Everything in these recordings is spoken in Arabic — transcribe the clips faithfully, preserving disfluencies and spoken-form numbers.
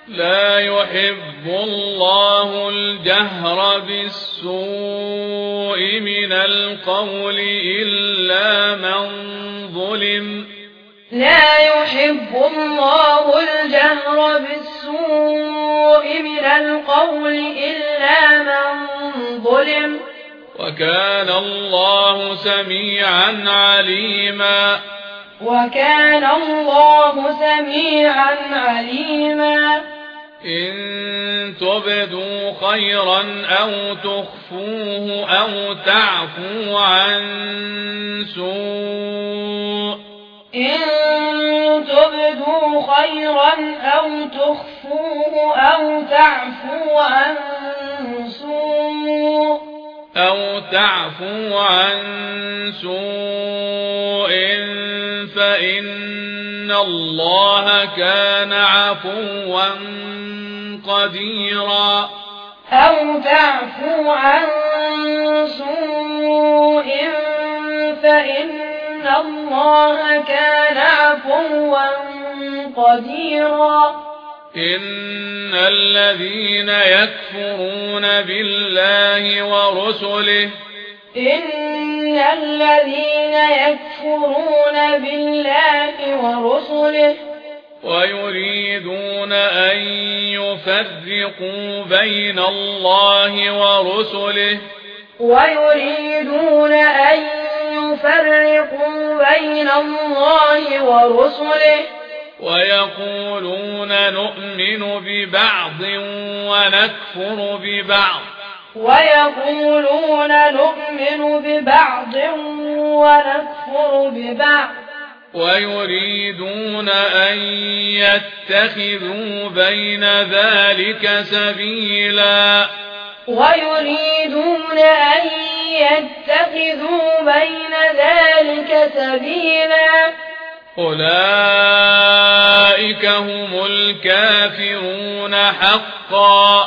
لا يحب الله الجهر بالسوء من القول إلا من ظلم لا يحب الله الجهر بالسوء من القول إلا من ظلم وكان الله سميعا عليما وكان الله سميعا عليما إن تبدوا خيرا أو تخفوه أو تعفو عن سوء إن تبدوا خيرا أو تخفوه أو تعفو عن سوء أو تعفو عن سوء فإن الله كان عفوا قديرا أو تعفو عن سوء فإن الله كان عفوا قديرا إن الذين يكفرون بالله ورسله إن الذين يكفرون بالله ورسله ويريدون أن يفرقوا بين الله ورسله ويريدون أن يفرقوا بين الله ورسله ويقولون نؤمن ببعض ونكفر ببعض ويقولون نؤمن ببعض ونكفر ببعض ويريدون أن يتخذوا بين ذلك سبيلا ويريدون أن يتخذوا بين ذلك سبيلا أولئك هم الكافرون حقا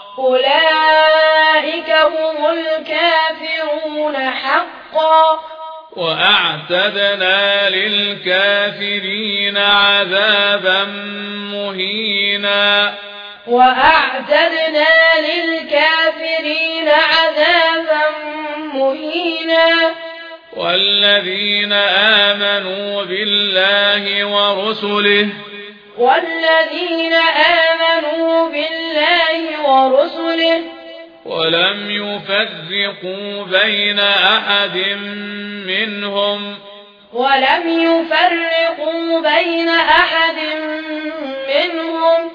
أولئك هم الكافرون حقا وأعتدنا للكافرين عذابا مهينا وأعتدنا للكافرين عذابا مهينا والذين آمنوا بالله ورسله والذين آمنوا بالله ورسله ولم يفرقوا بين أحد منهم ولم يفرقوا بين أحد منهم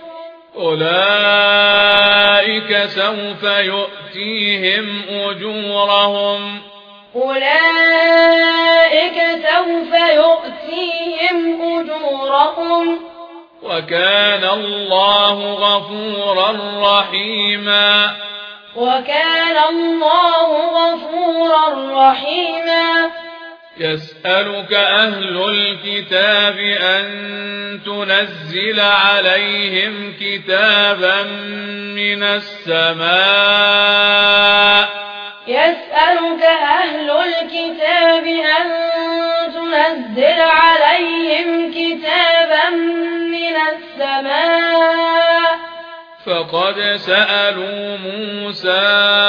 أولئك سوف يؤتيهم أجورهم أولئك سوف يؤتيهم أجورهم وكان الله غفورا رحيما وكان الله غفورا رحيما يسألك أهل الكتاب أن تنزل عليهم كتابا من السماء يسألك أهل الكتاب أن تنزل عليهم كتابا من السماء فقد سألوا موسى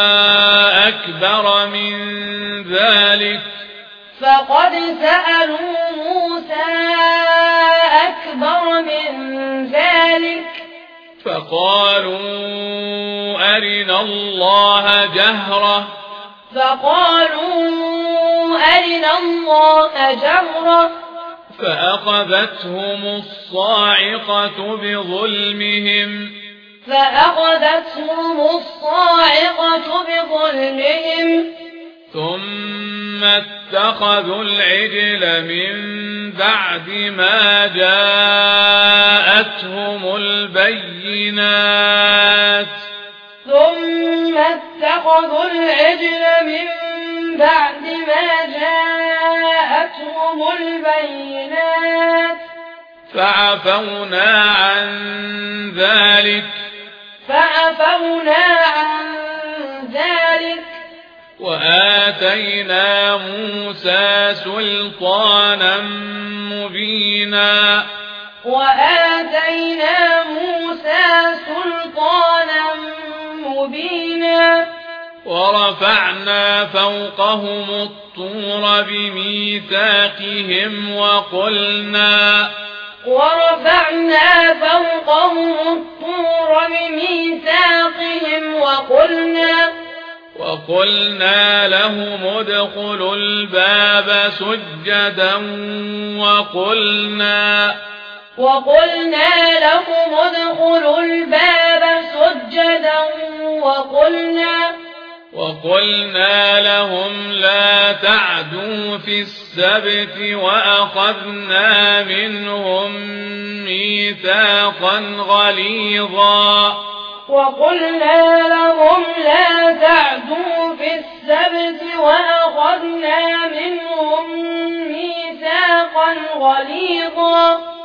أكبر من ذلك فقد سألوا موسى أكبر من ذلك فقالوا أرنا الله جهرة فقالوا أرنا الله جهرة فأخذتهم الصاعقة بظلمهم فأخذتهم الصاعقة بظلمهم ثم اتخذوا العجل من بعد ما جاءتهم البينات ثم اتخذوا العجل من بعد ما جاءتهم البينات فعفونا عن ذلك فعفونا عن ذلك وآتينا موسى سلطانا مبينا وآتينا موسى ورفعنا فوقهم الطور بميثاقهم وقلنا ورفعنا فوقهم الطور بميثاقهم وقلنا وقلنا لهم ادخلوا الباب سجدا وقلنا وقلنا لهم ادخلوا الباب سجدا وقلنا وقلنا لهم لا تعدوا في السبت وأخذنا منهم ميثاقا غليظا وقلنا لهم لا تعدوا في السبت وأخذنا منهم ميثاقا غليظا